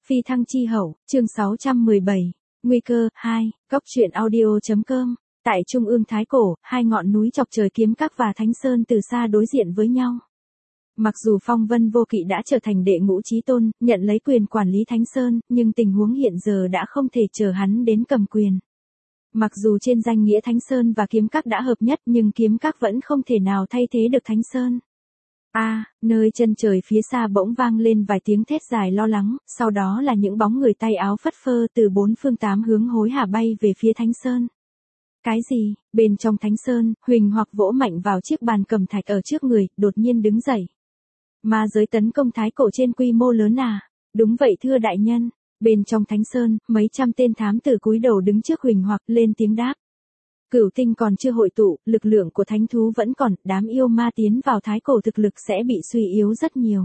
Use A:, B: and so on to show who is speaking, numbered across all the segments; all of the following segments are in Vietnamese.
A: Phi thăng chi hậu, chương 617, nguy cơ, 2, góc truyện audio.com, tại Trung ương Thái Cổ, hai ngọn núi chọc trời Kiếm Các và Thánh Sơn từ xa đối diện với nhau. Mặc dù Phong Vân Vô Kỵ đã trở thành đệ ngũ chí tôn, nhận lấy quyền quản lý Thánh Sơn, nhưng tình huống hiện giờ đã không thể chờ hắn đến cầm quyền. Mặc dù trên danh nghĩa Thánh Sơn và Kiếm Các đã hợp nhất nhưng Kiếm Các vẫn không thể nào thay thế được Thánh Sơn. Nơi chân trời phía xa bỗng vang lên vài tiếng thét dài lo lắng, sau đó là những bóng người tay áo phất phơ từ bốn phương tám hướng hối hả bay về phía Thánh Sơn. Cái gì? Bên trong Thánh Sơn, Huỳnh Hoặc vỗ mạnh vào chiếc bàn cầm thạch ở trước người, đột nhiên đứng dậy. Ma giới tấn công Thái Cổ trên quy mô lớn à? Đúng vậy thưa đại nhân. Bên trong Thánh Sơn, mấy trăm tên thám tử cúi đầu đứng trước Huỳnh Hoặc lên tiếng đáp. Cửu tinh còn chưa hội tụ, lực lượng của thánh thú vẫn còn, đám yêu ma tiến vào Thái Cổ thực lực sẽ bị suy yếu rất nhiều.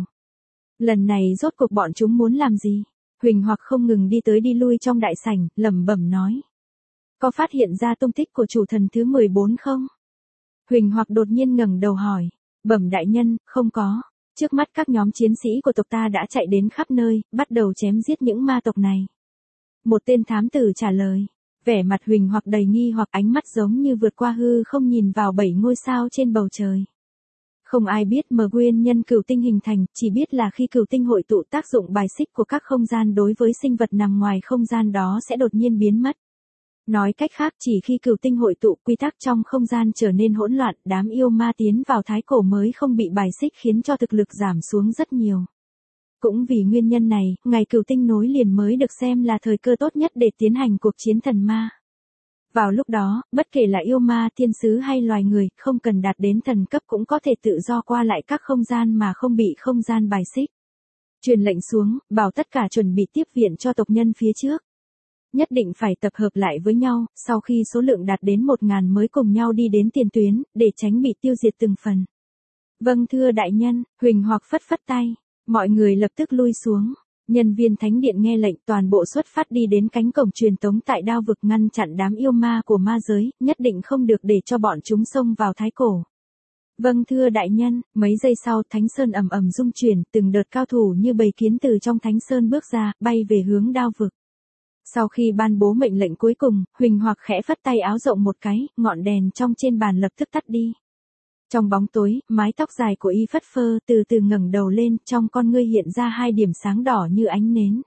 A: Lần này rốt cuộc bọn chúng muốn làm gì? Huỳnh Hoặc không ngừng đi tới đi lui trong đại sảnh, lẩm bẩm nói. Có phát hiện ra tung tích của chủ thần thứ 14 không? Huỳnh Hoặc đột nhiên ngẩng đầu hỏi. Bẩm đại nhân, không có. Trước mắt các nhóm chiến sĩ của tộc ta đã chạy đến khắp nơi, bắt đầu chém giết những ma tộc này. Một tên thám tử trả lời. Vẻ mặt Huỳnh Hoặc đầy nghi hoặc ánh mắt giống như vượt qua hư không nhìn vào 7 ngôi sao trên bầu trời. Không ai biết nguyên nhân cửu tinh hình thành, chỉ biết là khi cửu tinh hội tụ tác dụng bài xích của các không gian đối với sinh vật nằm ngoài không gian đó sẽ đột nhiên biến mất. Nói cách khác chỉ khi cửu tinh hội tụ quy tắc trong không gian trở nên hỗn loạn, đám yêu ma tiến vào Thái Cổ mới không bị bài xích khiến cho thực lực giảm xuống rất nhiều. Cũng vì nguyên nhân này, ngày cửu tinh nối liền mới được xem là thời cơ tốt nhất để tiến hành cuộc chiến thần ma. Vào lúc đó, bất kể là yêu ma, thiên sứ hay loài người, không cần đạt đến thần cấp cũng có thể tự do qua lại các không gian mà không bị không gian bài xích. Truyền lệnh xuống, bảo tất cả chuẩn bị tiếp viện cho tộc nhân phía trước. Nhất định phải tập hợp lại với nhau, sau khi số lượng đạt đến 1000 mới cùng nhau đi đến tiền tuyến, để tránh bị tiêu diệt từng phần. Vâng thưa đại nhân, Huỳnh Hoặc phất phất tay. Mọi người lập tức lui xuống. Nhân viên thánh điện nghe lệnh toàn bộ xuất phát đi đến cánh cổng truyền tống tại Đao Vực ngăn chặn đám yêu ma của ma giới, nhất định không được để cho bọn chúng xông vào Thái Cổ. Vâng thưa đại nhân, mấy giây sau Thánh Sơn ầm ầm rung chuyển, từng đợt cao thủ như bầy kiến từ trong Thánh Sơn bước ra, bay về hướng Đao Vực. Sau khi ban bố mệnh lệnh cuối cùng, Huỳnh Hoặc khẽ phất tay áo rộng một cái, ngọn đèn trong trên bàn lập tức tắt đi. Trong bóng tối, mái tóc dài của y phất phơ từ từ ngẩng đầu lên, trong con ngươi hiện ra hai điểm sáng đỏ như ánh nến.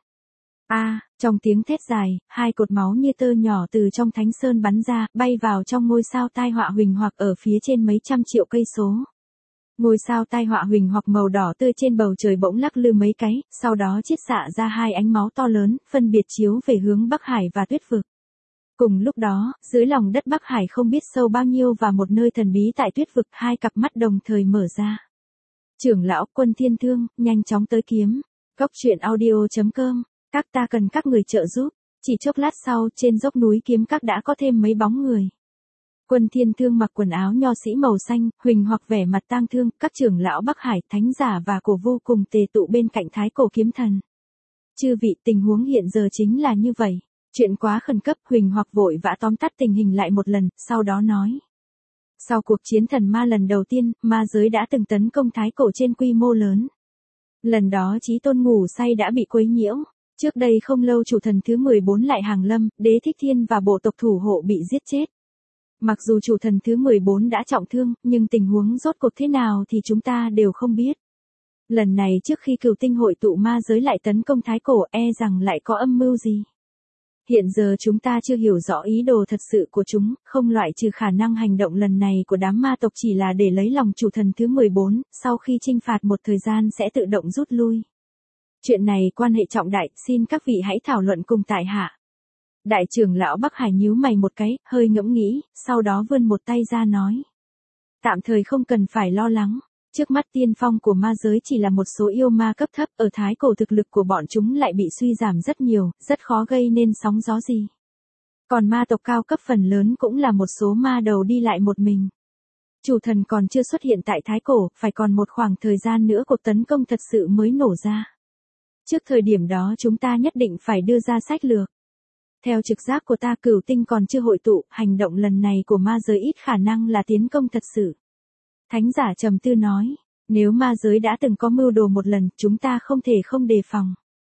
A: Trong tiếng thét dài, hai cột máu như tơ nhỏ từ trong Thánh Sơn bắn ra, bay vào trong ngôi sao tai họa Huỳnh Hoặc ở phía trên mấy trăm triệu cây số. Ngôi sao tai họa Huỳnh Hoặc màu đỏ tươi trên bầu trời bỗng lắc lư mấy cái, sau đó chiết xạ ra hai ánh máu to lớn, phân biệt chiếu về hướng Bắc Hải và Tuyết Vực. Cùng lúc đó, dưới lòng đất Bắc Hải không biết sâu bao nhiêu và một nơi thần bí tại Tuyết Vực, hai cặp mắt đồng thời mở ra. Trưởng lão Quân Thiên Thương, nhanh chóng tới kiếm. Góc truyện audio.com, các ta cần các người trợ giúp. Chỉ chốc lát sau, trên dốc núi Kiếm Các đã có thêm mấy bóng người. Quân Thiên Thương mặc quần áo nho sĩ màu xanh, Huỳnh Hoặc vẻ mặt tang thương, các trưởng lão Bắc Hải, thánh giả và cổ vô cùng tề tụ bên cạnh Thái Cổ kiếm thần. Chư vị, tình huống hiện giờ chính là như vậy. Chuyện quá khẩn cấp, Huỳnh Hoặc vội vã tóm tắt tình hình lại một lần, sau đó nói. Sau cuộc chiến thần ma lần đầu tiên, ma giới đã từng tấn công Thái Cổ trên quy mô lớn. Lần đó chí tôn ngủ say đã bị quấy nhiễu. Trước đây không lâu chủ thần thứ 14 lại hàng lâm, Đế Thích Thiên và bộ tộc thủ hộ bị giết chết. Mặc dù chủ thần thứ 14 đã trọng thương, nhưng tình huống rốt cuộc thế nào thì chúng ta đều không biết. Lần này trước khi cửu tinh hội tụ ma giới lại tấn công Thái Cổ, rằng lại có âm mưu gì. Hiện giờ chúng ta chưa hiểu rõ ý đồ thật sự của chúng, không loại trừ khả năng hành động lần này của đám ma tộc chỉ là để lấy lòng chủ thần thứ 14, sau khi chinh phạt một thời gian sẽ tự động rút lui. Chuyện này quan hệ trọng đại, xin các vị hãy thảo luận cùng tại hạ. Đại trưởng lão Bắc Hải nhíu mày một cái, hơi ngẫm nghĩ, sau đó vươn một tay ra nói. Tạm thời không cần phải lo lắng. Trước mắt tiên phong của ma giới chỉ là một số yêu ma cấp thấp, ở Thái Cổ thực lực của bọn chúng lại bị suy giảm rất nhiều, rất khó gây nên sóng gió gì. Còn ma tộc cao cấp phần lớn cũng là một số ma đầu đi lại một mình. Chủ thần còn chưa xuất hiện tại Thái Cổ, phải còn một khoảng thời gian nữa cuộc tấn công thật sự mới nổ ra. Trước thời điểm đó chúng ta nhất định phải đưa ra sách lược. Theo trực giác của ta cửu tinh còn chưa hội tụ, hành động lần này của ma giới ít khả năng là tiến công thật sự. Thánh giả trầm tư nói, nếu ma giới đã từng có mưu đồ một lần, chúng ta không thể không đề phòng.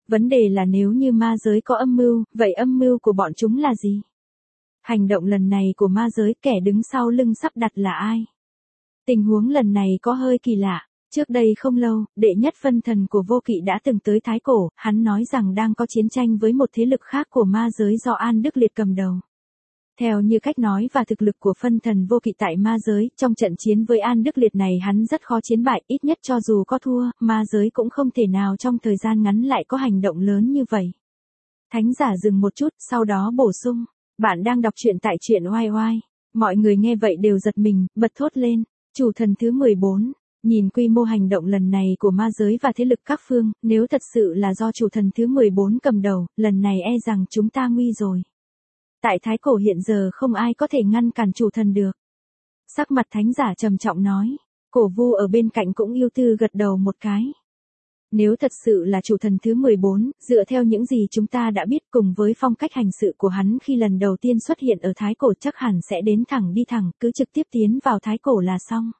A: Vấn đề là nếu như ma giới có âm mưu, vậy âm mưu của bọn chúng là gì? Hành động lần này của ma giới kẻ đứng sau lưng sắp đặt là ai? Tình huống lần này có hơi kỳ lạ. Trước đây không lâu, đệ nhất phân thần của Vô Kỵ đã từng tới Thái Cổ, hắn nói rằng đang có chiến tranh với một thế lực khác của ma giới do An Đức Liệt cầm đầu. Theo như cách nói và thực lực của phân thần Vô Kỵ tại ma giới, trong trận chiến với An Đức Liệt này hắn rất khó chiến bại, ít nhất cho dù có thua, ma giới cũng không thể nào trong thời gian ngắn lại có hành động lớn như vậy. Thánh giả dừng một chút, sau đó bổ sung, bạn đang đọc truyện tại truyện oai oai. Mọi người nghe vậy đều giật mình, bật thốt lên, chủ thần thứ 14. Nhìn quy mô hành động lần này của ma giới và thế lực các phương, nếu thật sự là do chủ thần thứ 14 cầm đầu, lần này e rằng chúng ta nguy rồi. Tại Thái Cổ hiện giờ không ai có thể ngăn cản chủ thần được. Sắc mặt thánh giả trầm trọng nói, Cổ Vu ở bên cạnh cũng yêu tư gật đầu một cái. Nếu thật sự là chủ thần thứ 14, dựa theo những gì chúng ta đã biết cùng với phong cách hành sự của hắn khi lần đầu tiên xuất hiện ở Thái Cổ chắc hẳn sẽ đến thẳng đi thẳng, cứ trực tiếp tiến vào Thái Cổ là xong.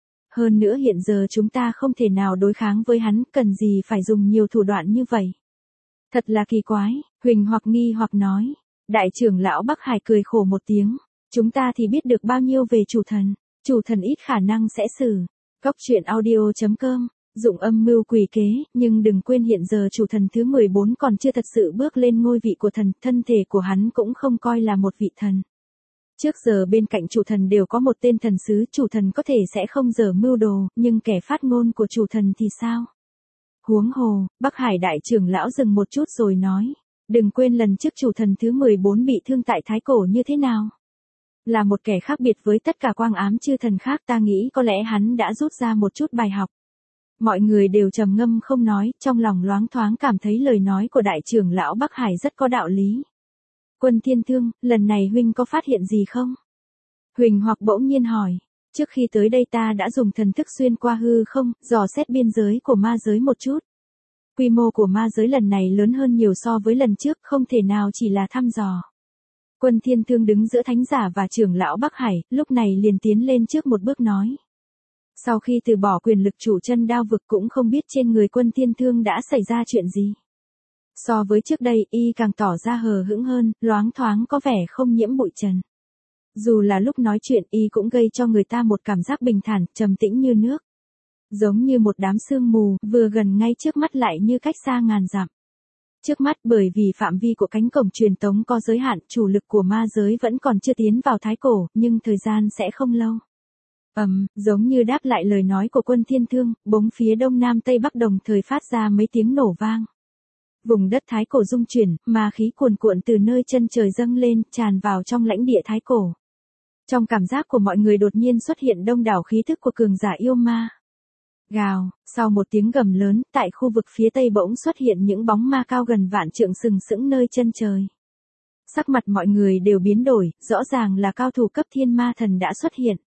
A: Hơn nữa hiện giờ chúng ta không thể nào đối kháng với hắn, cần gì phải dùng nhiều thủ đoạn như vậy. Thật là kỳ quái, Huỳnh hoặc nghi hoặc nói. Đại trưởng lão Bắc Hải cười khổ một tiếng. Chúng ta thì biết được bao nhiêu về chủ thần ít khả năng sẽ xử. Góc truyện audio.com, dụng âm mưu quỷ kế, nhưng đừng quên hiện giờ chủ thần thứ 14 còn chưa thật sự bước lên ngôi vị của thần, thân thể của hắn cũng không coi là một vị thần. Trước giờ bên cạnh chủ thần đều có một tên thần sứ, chủ thần có thể sẽ không dở mưu đồ, nhưng kẻ phát ngôn của chủ thần thì sao? Huống hồ, Bắc Hải đại trưởng lão dừng một chút rồi nói, đừng quên lần trước chủ thần thứ 14 bị thương tại Thái Cổ như thế nào? Là một kẻ khác biệt với tất cả quang ám chư thần khác, ta nghĩ có lẽ hắn đã rút ra một chút bài học. Mọi người đều trầm ngâm không nói, trong lòng loáng thoáng cảm thấy lời nói của đại trưởng lão Bắc Hải rất có đạo lý. Quân Thiên Thương, lần này huynh có phát hiện gì không? Huỳnh hoặc bỗng nhiên hỏi, trước khi tới đây ta đã dùng thần thức xuyên qua hư không, dò xét biên giới của ma giới một chút. Quy mô của ma giới lần này lớn hơn nhiều so với lần trước, không thể nào chỉ là thăm dò. Quân Thiên Thương đứng giữa thánh giả và trưởng lão Bắc Hải, lúc này liền tiến lên trước một bước nói. Sau khi từ bỏ quyền lực chủ chân đao vực cũng không biết trên người Quân Thiên Thương đã xảy ra chuyện gì. So với trước đây, y càng tỏ ra hờ hững hơn, loáng thoáng có vẻ không nhiễm bụi trần. Dù là lúc nói chuyện y cũng gây cho người ta một cảm giác bình thản, trầm tĩnh như nước. Giống như một đám sương mù, vừa gần ngay trước mắt lại như cách xa ngàn dặm. Trước mắt bởi vì phạm vi của cánh cổng truyền tống có giới hạn, chủ lực của ma giới vẫn còn chưa tiến vào Thái Cổ, nhưng thời gian sẽ không lâu. Giống như đáp lại lời nói của Quân Thiên Thương, bóng phía đông nam tây bắc đồng thời phát ra mấy tiếng nổ vang. Vùng đất Thái Cổ rung chuyển, ma khí cuồn cuộn từ nơi chân trời dâng lên, tràn vào trong lãnh địa Thái Cổ. Trong cảm giác của mọi người đột nhiên xuất hiện đông đảo khí thức của cường giả yêu ma. Gào, sau một tiếng gầm lớn, tại khu vực phía tây bỗng xuất hiện những bóng ma cao gần vạn trượng sừng sững nơi chân trời. Sắc mặt mọi người đều biến đổi, rõ ràng là cao thủ cấp thiên ma thần đã xuất hiện.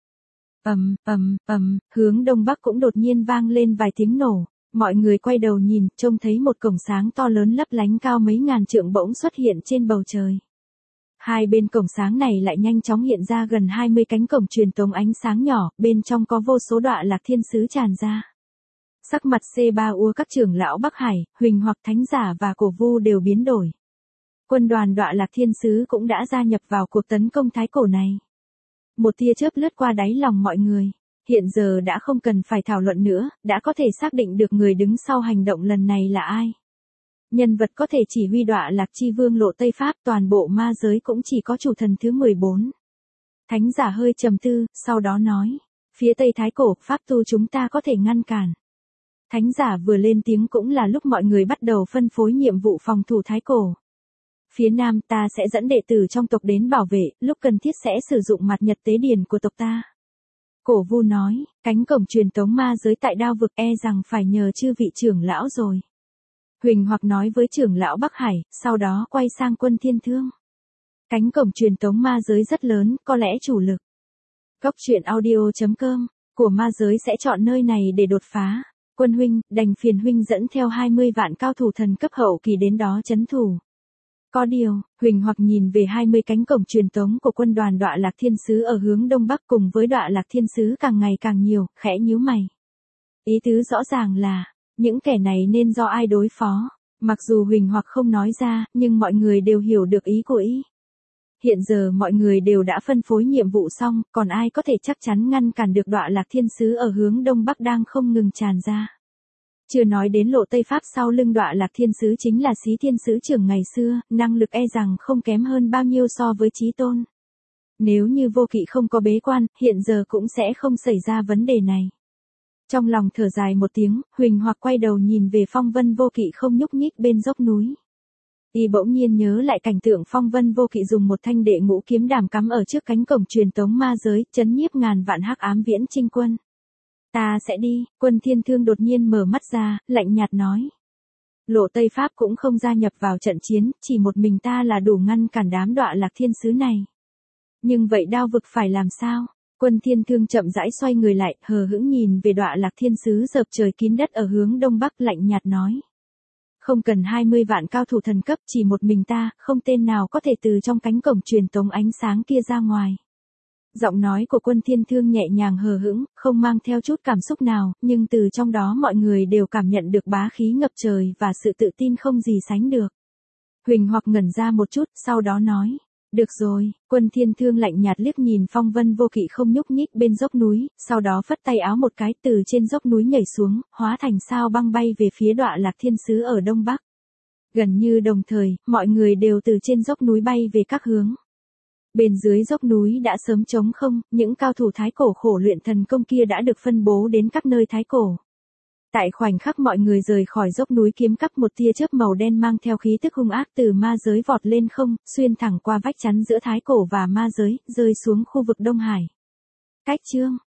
A: Hướng đông bắc cũng đột nhiên vang lên vài tiếng nổ. Mọi người quay đầu nhìn, trông thấy một cổng sáng to lớn lấp lánh cao mấy ngàn trượng bỗng xuất hiện trên bầu trời. Hai bên cổng sáng này lại nhanh chóng hiện ra gần 20 cánh cổng truyền tống ánh sáng nhỏ, bên trong có vô số đọa lạc thiên sứ tràn ra. Sắc mặt C3 các trưởng lão Bắc Hải, Huỳnh hoặc thánh giả và Cổ Vu đều biến đổi. Quân đoàn đọa lạc thiên sứ cũng đã gia nhập vào cuộc tấn công Thái Cổ này. Một tia chớp lướt qua đáy lòng mọi người. Hiện giờ đã không cần phải thảo luận nữa, đã có thể xác định được người đứng sau hành động lần này là ai. Nhân vật có thể chỉ huy đọa lạc chi vương lộ Tây Pháp, toàn bộ ma giới cũng chỉ có chủ thần thứ 14. Thánh giả hơi trầm tư, sau đó nói, phía Tây Thái Cổ, Pháp tu chúng ta có thể ngăn cản. Thánh giả vừa lên tiếng cũng là lúc mọi người bắt đầu phân phối nhiệm vụ phòng thủ Thái Cổ. Phía Nam ta sẽ dẫn đệ tử trong tộc đến bảo vệ, lúc cần thiết sẽ sử dụng mặt nhật tế điển của tộc ta. Cổ Vu nói, cánh cổng truyền tống ma giới tại đao vực e rằng phải nhờ chư vị trưởng lão rồi. Huỳnh hoặc nói với trưởng lão Bắc Hải, sau đó quay sang Quân Thiên Thương. Cánh cổng truyền tống ma giới rất lớn, có lẽ chủ lực. Góc truyện audio.com, của ma giới sẽ chọn nơi này để đột phá. Quân huynh, đành phiền huynh dẫn theo 20 vạn cao thủ thần cấp hậu kỳ đến đó trấn thủ. Có điều, Huỳnh hoặc nhìn về 20 cánh cổng truyền tống của quân đoàn đọa lạc thiên sứ ở hướng đông bắc cùng với đọa lạc thiên sứ càng ngày càng nhiều, khẽ nhíu mày. Ý tứ rõ ràng là, những kẻ này nên do ai đối phó? Mặc dù Huỳnh Hoặc không nói ra, nhưng mọi người đều hiểu được ý của y. Hiện giờ mọi người đều đã phân phối nhiệm vụ xong, còn ai có thể chắc chắn ngăn cản được Đọa Lạc Thiên Sứ ở hướng đông bắc đang không ngừng tràn ra. Chưa nói đến Lộ Tây Pháp sau lưng Đọa Lạc Thiên Sứ chính là Xí Thiên Sứ trưởng ngày xưa, năng lực e rằng không kém hơn bao nhiêu so với Chí Tôn. Nếu như Vô Kỵ không có bế quan, hiện giờ cũng sẽ không xảy ra vấn đề này. Trong lòng thở dài một tiếng, Huỳnh Hoặc quay đầu nhìn về Phong Vân Vô Kỵ không nhúc nhích bên dốc núi. Y bỗng nhiên nhớ lại cảnh tượng Phong Vân Vô Kỵ dùng một thanh đệ ngũ kiếm đàm cắm ở trước cánh cổng truyền tống ma giới, chấn nhiếp ngàn vạn hắc ám viễn chinh quân. Ta sẽ đi, Quân Thiên Thương đột nhiên mở mắt ra, lạnh nhạt nói. Lộ Tây Pháp cũng không gia nhập vào trận chiến, chỉ một mình ta là đủ ngăn cản đám Đọa Lạc Thiên Sứ này. Nhưng vậy Đao Vực phải làm sao? Quân Thiên Thương chậm rãi xoay người lại, hờ hững nhìn về Đọa Lạc Thiên Sứ dợp trời kín đất ở hướng đông bắc, lạnh nhạt nói. Không cần 20 vạn cao thủ thần cấp, chỉ một mình ta, không tên nào có thể từ trong cánh cổng truyền tống ánh sáng kia ra ngoài. Giọng nói của Quân Thiên Thương nhẹ nhàng hờ hững, không mang theo chút cảm xúc nào, nhưng từ trong đó mọi người đều cảm nhận được bá khí ngập trời và sự tự tin không gì sánh được. Huỳnh Hoặc ngẩn ra một chút, sau đó nói. Được rồi, Quân Thiên Thương lạnh nhạt liếc nhìn Phong Vân Vô Kỵ không nhúc nhích bên dốc núi, sau đó phất tay áo một cái từ trên dốc núi nhảy xuống, hóa thành sao băng bay về phía Đọa Lạc Thiên Sứ ở đông bắc. Gần như đồng thời, mọi người đều từ trên dốc núi bay về các hướng. Bên dưới dốc núi đã sớm trống không, những cao thủ thái cổ khổ luyện thần công kia đã được phân bố đến các nơi thái cổ. Tại khoảnh khắc mọi người rời khỏi dốc núi kiếm cắp, một tia chớp màu đen mang theo khí tức hung ác từ ma giới vọt lên không, xuyên thẳng qua vách chắn giữa thái cổ và ma giới, rơi xuống khu vực Đông Hải. Cách chương